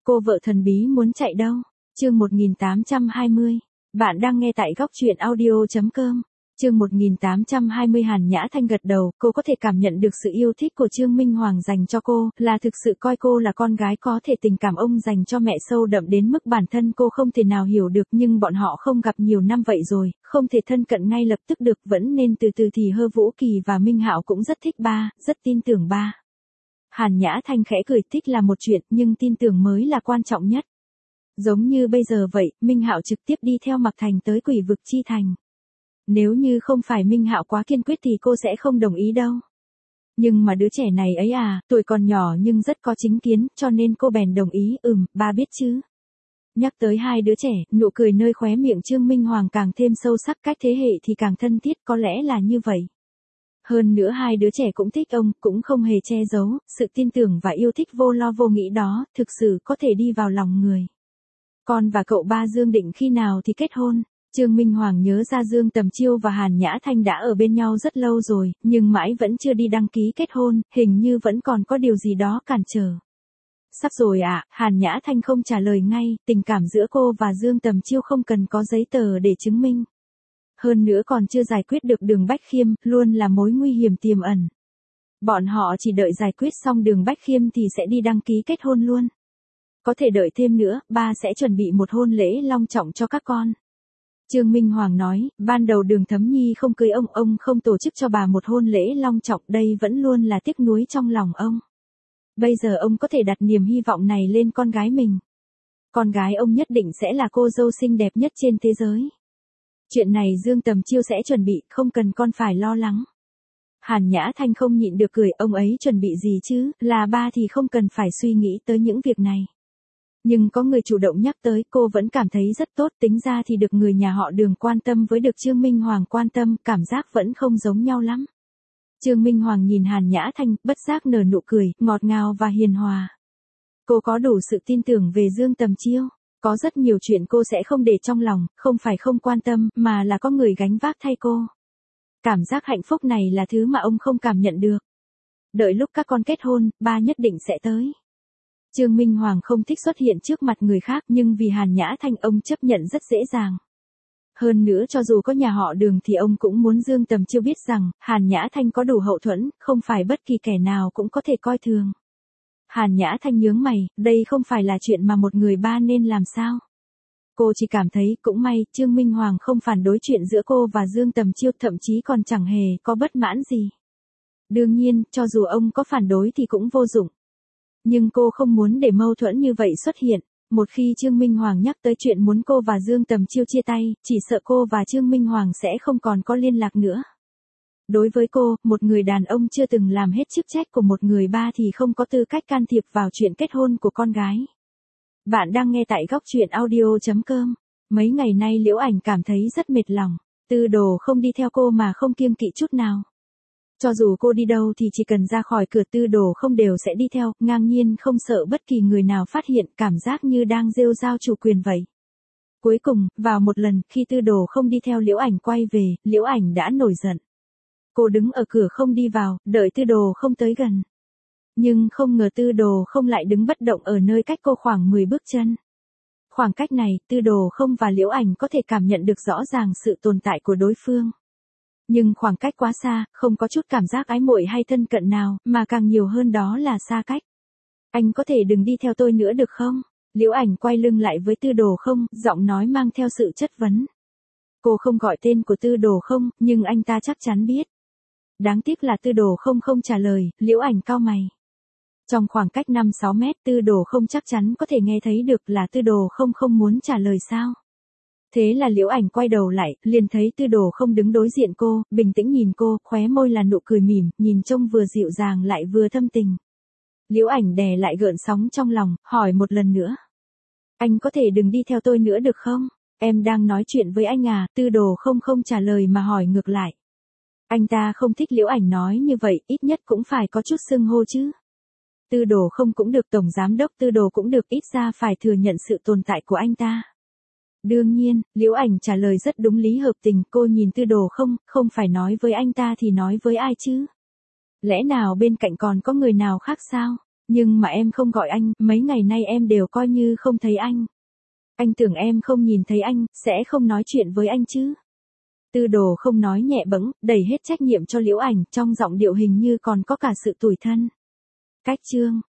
Cô vợ thần bí muốn chạy đâu? Chương 1820. Bạn đang nghe tại góc truyện audio.com. Chương 1820. Hàn Nhã Thanh gật đầu, cô có thể cảm nhận được sự yêu thích của Trương Minh Hoàng dành cho cô, là thực sự coi cô là con gái có thể tình cảm ông dành cho mẹ sâu đậm đến mức bản thân cô không thể nào hiểu được, nhưng bọn họ không gặp nhiều năm vậy rồi, không thể thân cận ngay lập tức được, vẫn nên từ từ thì Hơ Vũ Kỳ và Minh Hạo cũng rất thích ba, rất tin tưởng ba. Hàn Nhã Thanh khẽ cười, thích là một chuyện, nhưng tin tưởng mới là quan trọng nhất. Giống như bây giờ vậy, Minh Hạo trực tiếp đi theo Mặc Thành tới Quỷ Vực Chi Thành. Nếu như không phải Minh Hạo quá kiên quyết thì cô sẽ không đồng ý đâu. Nhưng mà đứa trẻ này ấy à, tuổi còn nhỏ nhưng rất có chính kiến, cho nên cô bèn đồng ý, ba biết chứ. Nhắc tới hai đứa trẻ, nụ cười nơi khóe miệng Trương Minh Hoàng càng thêm sâu sắc, cách thế hệ thì càng thân thiết, có lẽ là như vậy. Hơn nữa hai đứa trẻ cũng thích ông, cũng không hề che giấu, sự tin tưởng và yêu thích vô lo vô nghĩ đó, thực sự có thể đi vào lòng người. Con và cậu ba Dương định khi nào thì kết hôn? Trương Minh Hoàng nhớ ra Dương Tầm Chiêu và Hàn Nhã Thanh đã ở bên nhau rất lâu rồi, nhưng mãi vẫn chưa đi đăng ký kết hôn, hình như vẫn còn có điều gì đó cản trở. Sắp rồi ạ, Hàn Nhã Thanh không trả lời ngay, tình cảm giữa cô và Dương Tầm Chiêu không cần có giấy tờ để chứng minh. Hơn nữa còn chưa giải quyết được Đường Bách Khiêm, luôn là mối nguy hiểm tiềm ẩn. Bọn họ chỉ đợi giải quyết xong Đường Bách Khiêm thì sẽ đi đăng ký kết hôn luôn. Có thể đợi thêm nữa, ba sẽ chuẩn bị một hôn lễ long trọng cho các con. Trương Minh Hoàng nói, ban đầu Đường Thấm Nhi không cưới ông không tổ chức cho bà một hôn lễ long trọng, đây vẫn luôn là tiếc nuối trong lòng ông. Bây giờ ông có thể đặt niềm hy vọng này lên con gái mình. Con gái ông nhất định sẽ là cô dâu xinh đẹp nhất trên thế giới. Chuyện này Dương Tầm Chiêu sẽ chuẩn bị, không cần con phải lo lắng. Hàn Nhã Thanh không nhịn được cười, ông ấy chuẩn bị gì chứ, là ba thì không cần phải suy nghĩ tới những việc này. Nhưng có người chủ động nhắc tới, cô vẫn cảm thấy rất tốt, tính ra thì được người nhà họ Đường quan tâm với được Trương Minh Hoàng quan tâm, cảm giác vẫn không giống nhau lắm. Trương Minh Hoàng nhìn Hàn Nhã Thanh, bất giác nở nụ cười, ngọt ngào và hiền hòa. Cô có đủ sự tin tưởng về Dương Tầm Chiêu. Có rất nhiều chuyện cô sẽ không để trong lòng, không phải không quan tâm, mà là có người gánh vác thay cô. Cảm giác hạnh phúc này là thứ mà ông không cảm nhận được. Đợi lúc các con kết hôn, ba nhất định sẽ tới. Trương Minh Hoàng không thích xuất hiện trước mặt người khác, nhưng vì Hàn Nhã Thanh ông chấp nhận rất dễ dàng. Hơn nữa cho dù có nhà họ Đường thì ông cũng muốn Dương Tầm Chiêu biết rằng, Hàn Nhã Thanh có đủ hậu thuẫn, không phải bất kỳ kẻ nào cũng có thể coi thường. Hàn Nhã Thanh nhướng mày, đây không phải là chuyện mà một người ba nên làm sao? Cô chỉ cảm thấy cũng may, Trương Minh Hoàng không phản đối chuyện giữa cô và Dương Tầm Chiêu, thậm chí còn chẳng hề có bất mãn gì. Đương nhiên, cho dù ông có phản đối thì cũng vô dụng. Nhưng cô không muốn để mâu thuẫn như vậy xuất hiện. Một khi Trương Minh Hoàng nhắc tới chuyện muốn cô và Dương Tầm Chiêu chia tay, chỉ sợ cô và Trương Minh Hoàng sẽ không còn có liên lạc nữa. Đối với cô, một người đàn ông chưa từng làm hết chức trách của một người ba thì không có tư cách can thiệp vào chuyện kết hôn của con gái. Bạn đang nghe tại góc truyện audio.com. Mấy ngày nay Liễu Ảnh cảm thấy rất mệt lòng. Tư Đồ không đi theo cô mà không kiêng kỵ chút nào. Cho dù cô đi đâu thì chỉ cần ra khỏi cửa Tư Đồ không đều sẽ đi theo, ngang nhiên không sợ bất kỳ người nào phát hiện, cảm giác như đang rêu rao chủ quyền vậy. Cuối cùng, vào một lần, khi Tư Đồ không đi theo Liễu Ảnh quay về, Liễu Ảnh đã nổi giận. Cô đứng ở cửa không đi vào, đợi Tư Đồ không tới gần. Nhưng không ngờ Tư Đồ không lại đứng bất động ở nơi cách cô khoảng 10 bước chân. Khoảng cách này, Tư Đồ không và Liễu Ảnh có thể cảm nhận được rõ ràng sự tồn tại của đối phương. Nhưng khoảng cách quá xa, không có chút cảm giác ái muội hay thân cận nào, mà càng nhiều hơn đó là xa cách. Anh có thể đừng đi theo tôi nữa được không? Liễu Ảnh quay lưng lại với Tư Đồ không, giọng nói mang theo sự chất vấn. Cô không gọi tên của Tư Đồ không, nhưng anh ta chắc chắn biết. Đáng tiếc là Tư Đồ không trả lời, Liễu Ảnh cau mày. Trong khoảng cách 5-6 mét, Tư Đồ không chắc chắn có thể nghe thấy được là Tư Đồ không muốn trả lời sao. Thế là Liễu Ảnh quay đầu lại, liền thấy Tư Đồ không đứng đối diện cô, bình tĩnh nhìn cô, khóe môi là nụ cười mỉm, nhìn trông vừa dịu dàng lại vừa thâm tình. Liễu Ảnh đè lại gợn sóng trong lòng, hỏi một lần nữa. Anh có thể đừng đi theo tôi nữa được không? Em đang nói chuyện với anh à? Tư Đồ không trả lời mà hỏi ngược lại. Anh ta không thích Liễu Ảnh nói như vậy, ít nhất cũng phải có chút xưng hô chứ. Tư Đồ không cũng được, tổng giám đốc Tư Đồ cũng được, ít ra phải thừa nhận sự tồn tại của anh ta. Đương nhiên, Liễu Ảnh trả lời rất đúng lý hợp tình, cô nhìn Tư Đồ không phải nói với anh ta thì nói với ai chứ? Lẽ nào bên cạnh còn có người nào khác sao? Nhưng mà em không gọi anh, mấy ngày nay em đều coi như không thấy anh. Anh tưởng em không nhìn thấy anh, sẽ không nói chuyện với anh chứ. Tư Đồ không nói nhẹ bẫng, đẩy hết trách nhiệm cho Liễu Ảnh, trong giọng điệu hình như còn có cả sự tủi thân. Cách chương